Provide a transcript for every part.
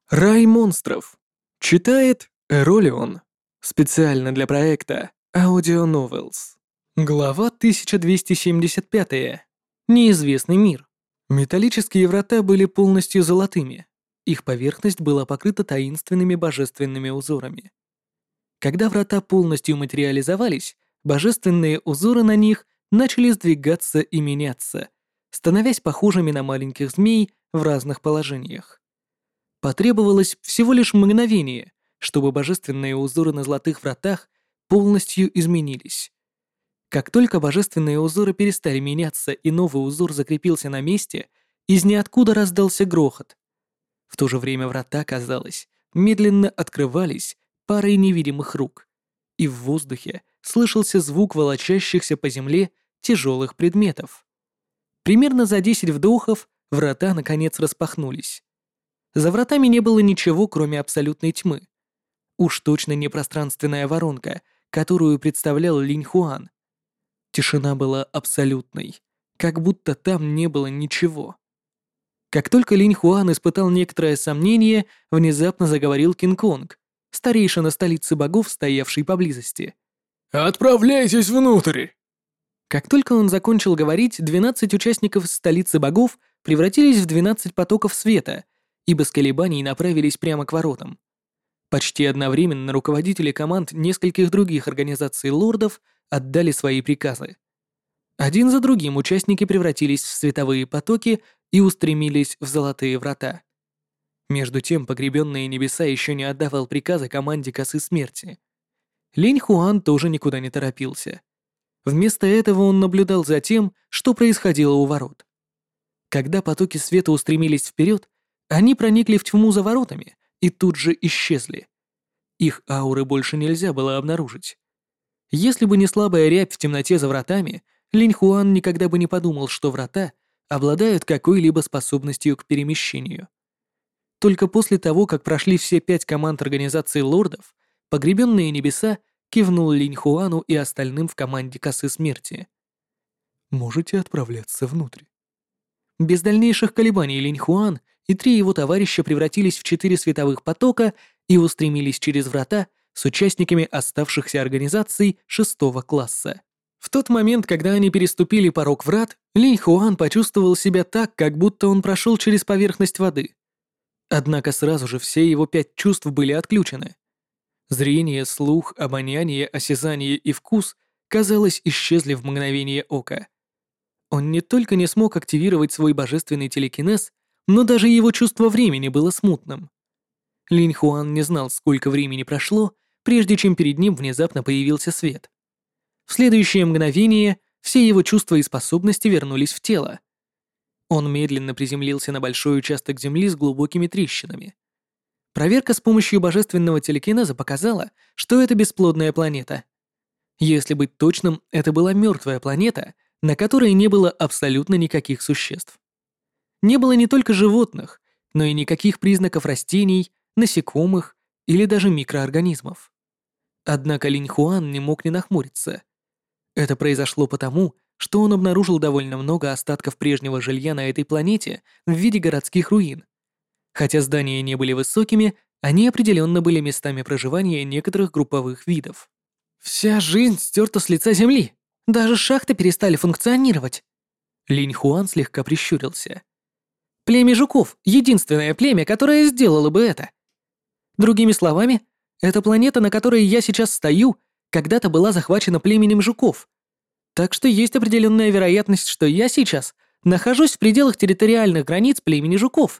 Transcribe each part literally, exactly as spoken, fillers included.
Рай монстров. Читает Эролион. Специально для проекта Audio Novels. Глава тысяча двести семьдесят пять. Неизвестный мир. Металлические врата были полностью золотыми. Их поверхность была покрыта таинственными божественными узорами. Когда врата полностью материализовались, божественные узоры на них начали сдвигаться и меняться, становясь похожими на маленьких змей в разных положениях. Потребовалось всего лишь мгновение, чтобы божественные узоры на золотых вратах полностью изменились. Как только божественные узоры перестали меняться и новый узор закрепился на месте, из ниоткуда раздался грохот. В то же время врата, казалось, медленно открывались парой невидимых рук, и в воздухе слышался звук волочащихся по земле тяжелых предметов. Примерно за десять вдохов врата наконец распахнулись. За вратами не было ничего, кроме абсолютной тьмы. Уж точно не пространственная воронка, которую представлял Линь Хуан. Тишина была абсолютной, как будто там не было ничего. Как только Линь Хуан испытал некоторое сомнение, внезапно заговорил Кинг-Конг, старейшина столицы богов, стоявший поблизости. «Отправляйтесь внутрь!» Как только он закончил говорить, двенадцать участников из столицы богов превратились в двенадцать потоков света и без колебаний направились прямо к воротам. Почти одновременно руководители команд нескольких других организаций лордов отдали свои приказы. Один за другим участники превратились в световые потоки и устремились в золотые врата. Между тем погребенные небеса еще не отдавал приказы команде косы смерти. Линь Хуан тоже никуда не торопился. Вместо этого он наблюдал за тем, что происходило у ворот. Когда потоки света устремились вперед, они проникли в тьму за воротами и тут же исчезли. Их ауры больше нельзя было обнаружить. Если бы не слабая рябь в темноте за вратами, Линь Хуан никогда бы не подумал, что врата обладают какой-либо способностью к перемещению. Только после того, как прошли все пять команд организации лордов, погребенные небеса кивнул Линь Хуану и остальным в команде косы смерти. «Можете отправляться внутрь». Без дальнейших колебаний Линь Хуан и три его товарища превратились в четыре световых потока и устремились через врата с участниками оставшихся организаций шестого класса. В тот момент, когда они переступили порог врат, Линь Хуан почувствовал себя так, как будто он прошел через поверхность воды. Однако сразу же все его пять чувств были отключены. Зрение, слух, обоняние, осязание и вкус, казалось, исчезли в мгновение ока. Он не только не смог активировать свой божественный телекинез, но даже его чувство времени было смутным. Линь Хуан не знал, сколько времени прошло, прежде чем перед ним внезапно появился свет. В следующее мгновение все его чувства и способности вернулись в тело. Он медленно приземлился на большой участок земли с глубокими трещинами. Проверка с помощью божественного телекинеза показала, что это бесплодная планета. Если быть точным, это была мертвая планета, на которой не было абсолютно никаких существ. Не было не только животных, но и никаких признаков растений, насекомых или даже микроорганизмов. Однако Линь Хуан не мог не нахмуриться. Это произошло потому, что он обнаружил довольно много остатков прежнего жилья на этой планете в виде городских руин. Хотя здания не были высокими, они определенно были местами проживания некоторых групповых видов. Вся жизнь стерта с лица земли. Даже шахты перестали функционировать. Линь Хуан слегка прищурился. Племя жуков — единственное племя, которое сделало бы это. Другими словами, эта планета, на которой я сейчас стою, когда-то была захвачена племенем жуков. Так что есть определенная вероятность, что я сейчас нахожусь в пределах территориальных границ племени жуков.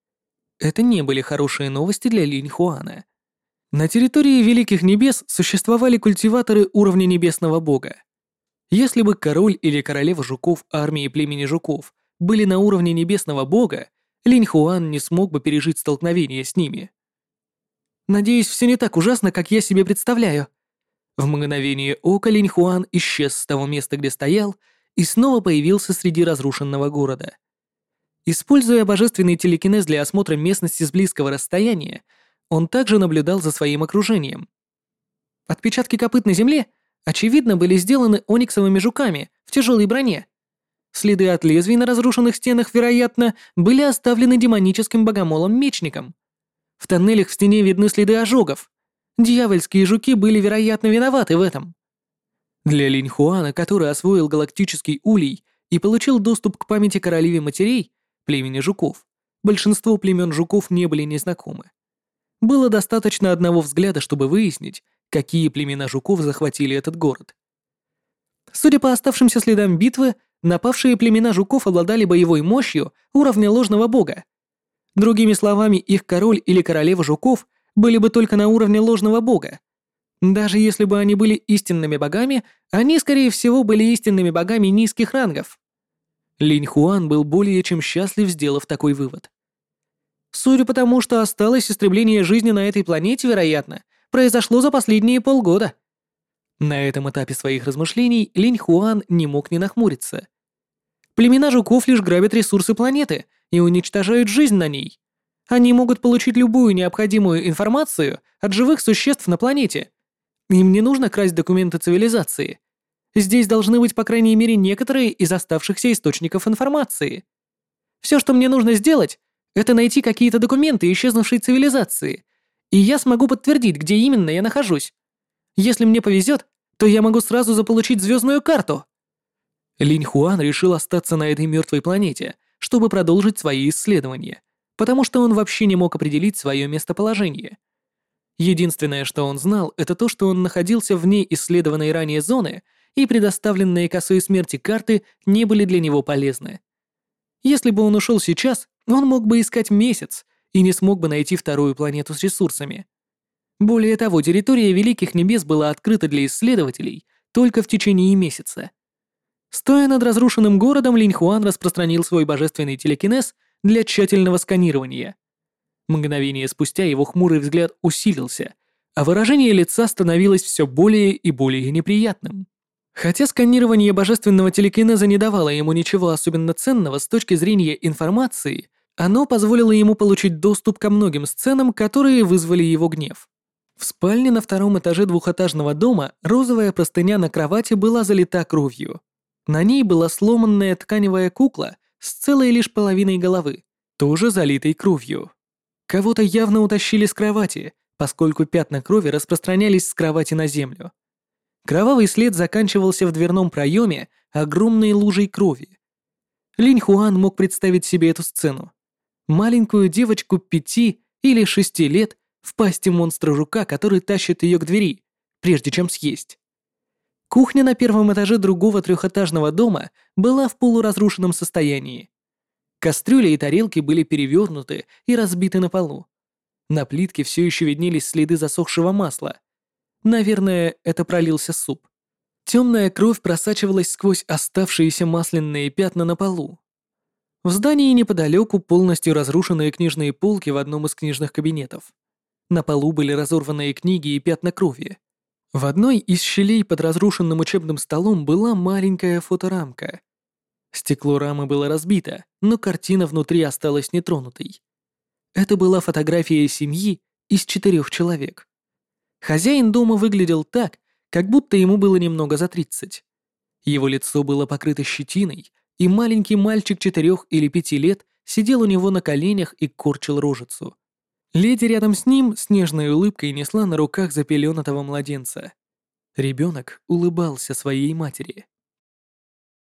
Это не были хорошие новости для Линь Хуана. На территории Великих Небес существовали культиваторы уровня Небесного Бога. Если бы король или королева жуков армии племени жуков были на уровне Небесного Бога, Линь Хуан не смог бы пережить столкновение с ними. Надеюсь, все не так ужасно, как я себе представляю. В мгновение ока Линь Хуан исчез с того места, где стоял, и снова появился среди разрушенного города. Используя божественный телекинез для осмотра местности с близкого расстояния, он также наблюдал за своим окружением. Отпечатки копыт на земле, очевидно, были сделаны ониксовыми жуками в тяжелой броне. Следы от лезвий на разрушенных стенах, вероятно, были оставлены демоническим богомолом-мечником. В тоннелях в стене видны следы ожогов. Дьявольские жуки были, вероятно, виноваты в этом. Для Линьхуана, который освоил галактический улей и получил доступ к памяти королеве матерей, племени жуков, большинство племен жуков не были незнакомы. Было достаточно одного взгляда, чтобы выяснить, какие племена жуков захватили этот город. Судя по оставшимся следам битвы, напавшие племена жуков обладали боевой мощью уровня ложного бога. Другими словами, их король или королева жуков были бы только на уровне ложного бога. Даже если бы они были истинными богами, они, скорее всего, были истинными богами низких рангов. Линьхуан был более чем счастлив, сделав такой вывод. Судя по тому, что осталось, истребление жизни на этой планете, вероятно, произошло за последние полгода. На этом этапе своих размышлений Линьхуан не мог не нахмуриться. Племена жуков лишь грабят ресурсы планеты и уничтожают жизнь на ней. Они могут получить любую необходимую информацию от живых существ на планете. Им не нужно красть документы цивилизации. Здесь должны быть, по крайней мере, некоторые из оставшихся источников информации. Все, что мне нужно сделать, это найти какие-то документы исчезнувшей цивилизации, и я смогу подтвердить, где именно я нахожусь. Если мне повезет, то я могу сразу заполучить звездную карту. Линьхуан решил остаться на этой мертвой планете, чтобы продолжить свои исследования, потому что он вообще не мог определить свое местоположение. Единственное, что он знал, это то, что он находился вне исследованной ранее зоны, и предоставленные косой смерти карты не были для него полезны. Если бы он ушел сейчас, он мог бы искать месяц и не смог бы найти вторую планету с ресурсами. Более того, территория Великих Небес была открыта для исследователей только в течение месяца. Стоя над разрушенным городом, Линьхуан распространил свой божественный телекинез для тщательного сканирования. Мгновение спустя его хмурый взгляд усилился, а выражение лица становилось все более и более неприятным. Хотя сканирование божественного телекинеза не давало ему ничего особенно ценного с точки зрения информации, оно позволило ему получить доступ ко многим сценам, которые вызвали его гнев. В спальне на втором этаже двухэтажного дома розовая простыня на кровати была залита кровью. На ней была сломанная тканевая кукла с целой лишь половиной головы, тоже залитой кровью. Кого-то явно утащили с кровати, поскольку пятна крови распространялись с кровати на землю. Кровавый след заканчивался в дверном проеме огромной лужей крови. Линьхуан мог представить себе эту сцену. Маленькую девочку пяти или шести лет в пасти монстра-жука, который тащит ее к двери, прежде чем съесть. Кухня на первом этаже другого трехэтажного дома была в полуразрушенном состоянии. Кастрюли и тарелки были перевернуты и разбиты на полу. На плитке все еще виднелись следы засохшего масла. Наверное, это пролился суп. Темная кровь просачивалась сквозь оставшиеся масляные пятна на полу. В здании неподалеку полностью разрушенные книжные полки в одном из книжных кабинетов. На полу были разорванные книги и пятна крови. В одной из щелей под разрушенным учебным столом была маленькая фоторамка. Стекло рамы было разбито, но картина внутри осталась нетронутой. Это была фотография семьи из четырех человек. Хозяин дома выглядел так, как будто ему было немного за тридцать. Его лицо было покрыто щетиной, и маленький мальчик четырех или пяти лет сидел у него на коленях и корчил рожицу. Леди рядом с ним с нежной улыбкой несла на руках запеленатого младенца. Ребенок улыбался своей матери.